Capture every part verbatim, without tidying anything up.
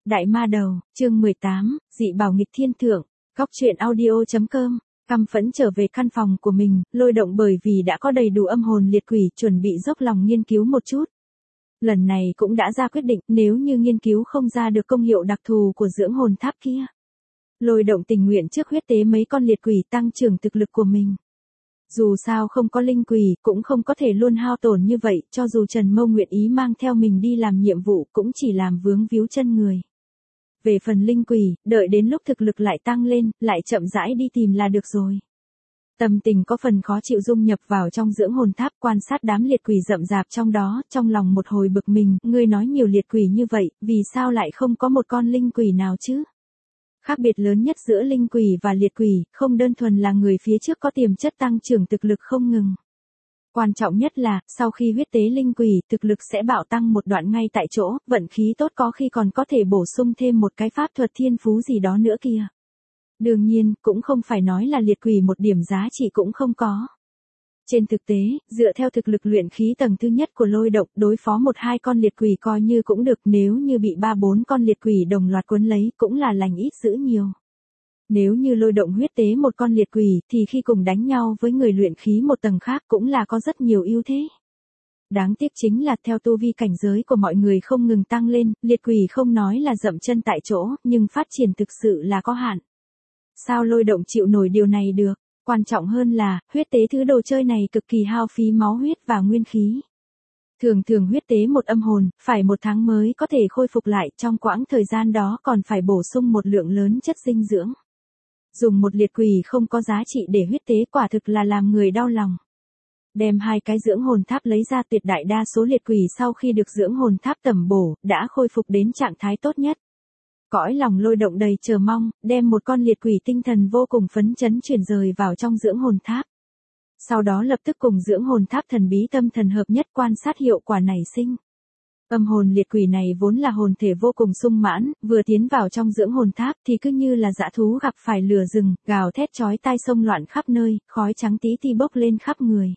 Đại ma đầu, chương mười tám, dị bảo nghịch thiên thượng, góc truyện audio.com, căm phẫn trở về căn phòng của mình, Lôi Động bởi vì đã có đầy đủ âm hồn liệt quỷ chuẩn bị dốc lòng nghiên cứu một chút. Lần này cũng đã ra quyết định nếu như nghiên cứu không ra được công hiệu đặc thù của dưỡng hồn tháp kia. Lôi Động tình nguyện trước huyết tế mấy con liệt quỷ tăng trưởng thực lực của mình. Dù sao không có linh quỷ, cũng không có thể luôn hao tổn như vậy, cho dù Trần Mâu nguyện ý mang theo mình đi làm nhiệm vụ cũng chỉ làm vướng víu chân người. Về phần linh quỷ, đợi đến lúc thực lực lại tăng lên, lại chậm rãi đi tìm là được rồi. Tâm tình có phần khó chịu dung nhập vào trong dưỡng hồn tháp, quan sát đám liệt quỷ rậm rạp trong đó, trong lòng một hồi bực mình, ngươi nói nhiều liệt quỷ như vậy, vì sao lại không có một con linh quỷ nào chứ? Khác biệt lớn nhất giữa linh quỷ và liệt quỷ, không đơn thuần là người phía trước có tiềm chất tăng trưởng thực lực không ngừng. Quan trọng nhất là, sau khi huyết tế linh quỷ, thực lực sẽ bạo tăng một đoạn ngay tại chỗ, vận khí tốt có khi còn có thể bổ sung thêm một cái pháp thuật thiên phú gì đó nữa kìa. Đương nhiên, cũng không phải nói là liệt quỷ một điểm giá trị cũng không có. Trên thực tế, dựa theo thực lực luyện khí tầng thứ nhất của Lôi Động, đối phó một hai con liệt quỷ coi như cũng được, nếu như bị ba bốn con liệt quỷ đồng loạt cuốn lấy, cũng là lành ít dữ nhiều. Nếu như Lôi Động huyết tế một con liệt quỷ, thì khi cùng đánh nhau với người luyện khí một tầng khác cũng là có rất nhiều ưu thế. Đáng tiếc chính là theo tu vi cảnh giới của mọi người không ngừng tăng lên, liệt quỷ không nói là dậm chân tại chỗ, nhưng phát triển thực sự là có hạn. Sao Lôi Động chịu nổi điều này được? Quan trọng hơn là, huyết tế thứ đồ chơi này cực kỳ hao phí máu huyết và nguyên khí. Thường thường huyết tế một âm hồn, phải một tháng mới có thể khôi phục lại, trong quãng thời gian đó còn phải bổ sung một lượng lớn chất dinh dưỡng. Dùng một liệt quỷ không có giá trị để huyết tế quả thực là làm người đau lòng. Đem hai cái dưỡng hồn tháp lấy ra, tuyệt đại đa số liệt quỷ sau khi được dưỡng hồn tháp tẩm bổ, đã khôi phục đến trạng thái tốt nhất. Cõi lòng Lôi Động đầy chờ mong, đem một con liệt quỷ tinh thần vô cùng phấn chấn chuyển rời vào trong dưỡng hồn tháp. Sau đó lập tức cùng dưỡng hồn tháp thần bí tâm thần hợp nhất quan sát hiệu quả nảy sinh. Âm hồn liệt quỷ này vốn là hồn thể vô cùng sung mãn, vừa tiến vào trong dưỡng hồn tháp thì cứ như là dã thú gặp phải lửa rừng, gào thét chói tai xông loạn khắp nơi, khói trắng tí ti bốc lên khắp người.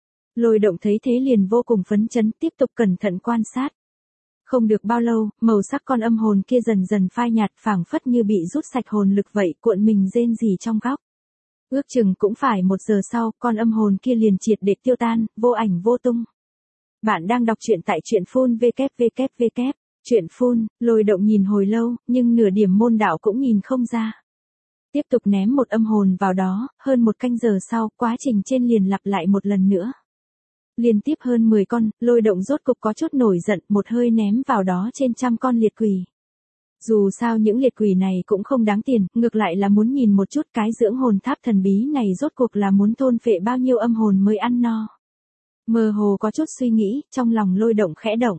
Lôi Động thấy thế liền vô cùng phấn chấn, tiếp tục cẩn thận quan sát. Không được bao lâu, màu sắc con âm hồn kia dần dần phai nhạt, phảng phất như bị rút sạch hồn lực vậy, cuộn mình rên rỉ trong góc. Ước chừng cũng phải một giờ sau, con âm hồn kia liền triệt để tiêu tan, vô ảnh vô tung. Bạn đang đọc truyện tại truyện phun vê kép vê kép vê kép, truyện phun, Lôi Động nhìn hồi lâu, nhưng nửa điểm môn đạo cũng nhìn không ra. Tiếp tục ném một âm hồn vào đó, hơn một canh giờ sau, quá trình trên liền lặp lại một lần nữa. Liên tiếp hơn mười con, Lôi Động rốt cục có chút nổi giận, một hơi ném vào đó trên trăm con liệt quỷ. Dù sao những liệt quỷ này cũng không đáng tiền, ngược lại là muốn nhìn một chút cái dưỡng hồn tháp thần bí này rốt cuộc là muốn thôn phệ bao nhiêu âm hồn mới ăn no. Mơ hồ có chút suy nghĩ, trong lòng Lôi Động khẽ động.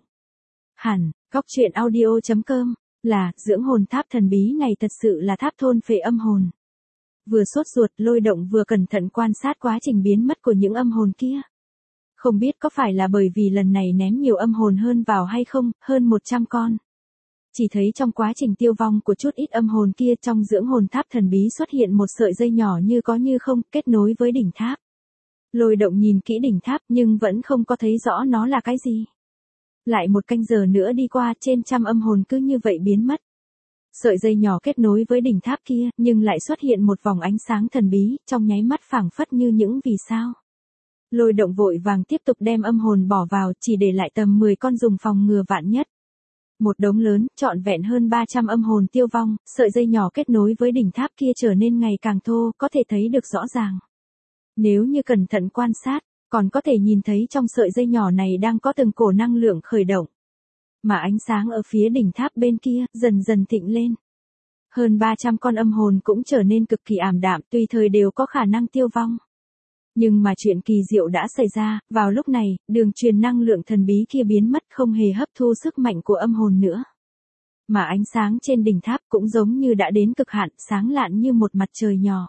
Hẳn, góc truyện audio.com, là, dưỡng hồn tháp thần bí này thật sự là tháp thôn phệ âm hồn. Vừa sốt ruột, Lôi Động vừa cẩn thận quan sát quá trình biến mất của những âm hồn kia. Không biết có phải là bởi vì lần này ném nhiều âm hồn hơn vào hay không, hơn một trăm con. Chỉ thấy trong quá trình tiêu vong của chút ít âm hồn kia, trong dưỡng hồn tháp thần bí xuất hiện một sợi dây nhỏ như có như không, kết nối với đỉnh tháp. Lôi Động nhìn kỹ đỉnh tháp nhưng vẫn không có thấy rõ nó là cái gì. Lại một canh giờ nữa đi qua, trên trăm âm hồn cứ như vậy biến mất. Sợi dây nhỏ kết nối với đỉnh tháp kia, nhưng lại xuất hiện một vòng ánh sáng thần bí, trong nháy mắt phảng phất như những vì sao. Lôi Động vội vàng tiếp tục đem âm hồn bỏ vào, chỉ để lại tầm mười con dùng phòng ngừa vạn nhất. Một đống lớn, trọn vẹn hơn ba trăm âm hồn tiêu vong, sợi dây nhỏ kết nối với đỉnh tháp kia trở nên ngày càng thô, có thể thấy được rõ ràng. Nếu như cẩn thận quan sát, còn có thể nhìn thấy trong sợi dây nhỏ này đang có từng cổ năng lượng khởi động. Mà ánh sáng ở phía đỉnh tháp bên kia, dần dần thịnh lên. Hơn ba trăm con âm hồn cũng trở nên cực kỳ ảm đạm, tùy thời đều có khả năng tiêu vong. Nhưng mà chuyện kỳ diệu đã xảy ra, vào lúc này, đường truyền năng lượng thần bí kia biến mất, không hề hấp thu sức mạnh của âm hồn nữa. Mà ánh sáng trên đỉnh tháp cũng giống như đã đến cực hạn, sáng lạn như một mặt trời nhỏ.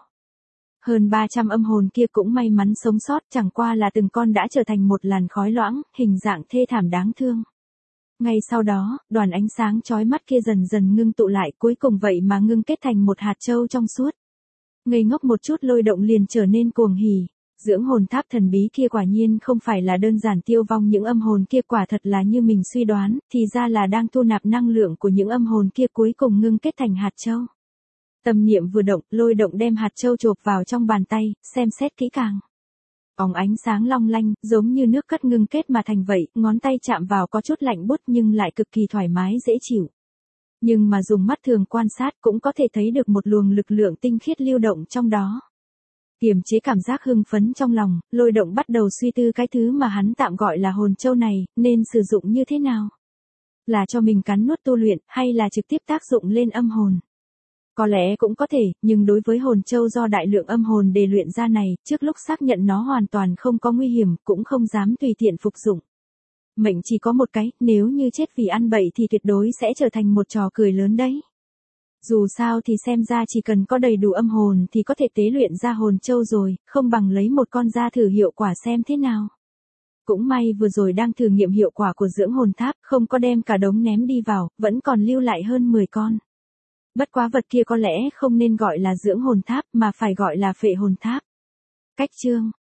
Hơn ba trăm âm hồn kia cũng may mắn sống sót, chẳng qua là từng con đã trở thành một làn khói loãng, hình dạng thê thảm đáng thương. Ngay sau đó, đoàn ánh sáng chói mắt kia dần dần ngưng tụ lại, cuối cùng vậy mà ngưng kết thành một hạt châu trong suốt. Ngây ngốc một chút, Lôi Động liền trở nên cuồng hỉ. Dưỡng hồn tháp thần bí kia quả nhiên không phải là đơn giản tiêu vong những âm hồn kia, quả thật là như mình suy đoán, thì ra là đang thu nạp năng lượng của những âm hồn kia cuối cùng ngưng kết thành hạt châu. Tâm niệm vừa động, Lôi Động đem hạt châu chộp vào trong bàn tay, xem xét kỹ càng. Óng ánh sáng long lanh, giống như nước cất ngưng kết mà thành vậy, ngón tay chạm vào có chút lạnh buốt nhưng lại cực kỳ thoải mái dễ chịu. Nhưng mà dùng mắt thường quan sát cũng có thể thấy được một luồng lực lượng tinh khiết lưu động trong đó. Kiềm chế cảm giác hưng phấn trong lòng, Lôi Động bắt đầu suy tư cái thứ mà hắn tạm gọi là hồn châu này, nên sử dụng như thế nào? Là cho mình cắn nuốt tu luyện, hay là trực tiếp tác dụng lên âm hồn? Có lẽ cũng có thể, nhưng đối với hồn châu do đại lượng âm hồn để luyện ra này, trước lúc xác nhận nó hoàn toàn không có nguy hiểm, cũng không dám tùy tiện phục dụng. Mệnh chỉ có một cái, nếu như chết vì ăn bậy thì tuyệt đối sẽ trở thành một trò cười lớn đấy. Dù sao thì xem ra chỉ cần có đầy đủ âm hồn thì có thể tế luyện ra hồn châu rồi, không bằng lấy một con ra thử hiệu quả xem thế nào. Cũng may vừa rồi đang thử nghiệm hiệu quả của dưỡng hồn tháp, không có đem cả đống ném đi vào, vẫn còn lưu lại hơn mười con. Bất quá vật kia có lẽ không nên gọi là dưỡng hồn tháp mà phải gọi là phệ hồn tháp. Cách chương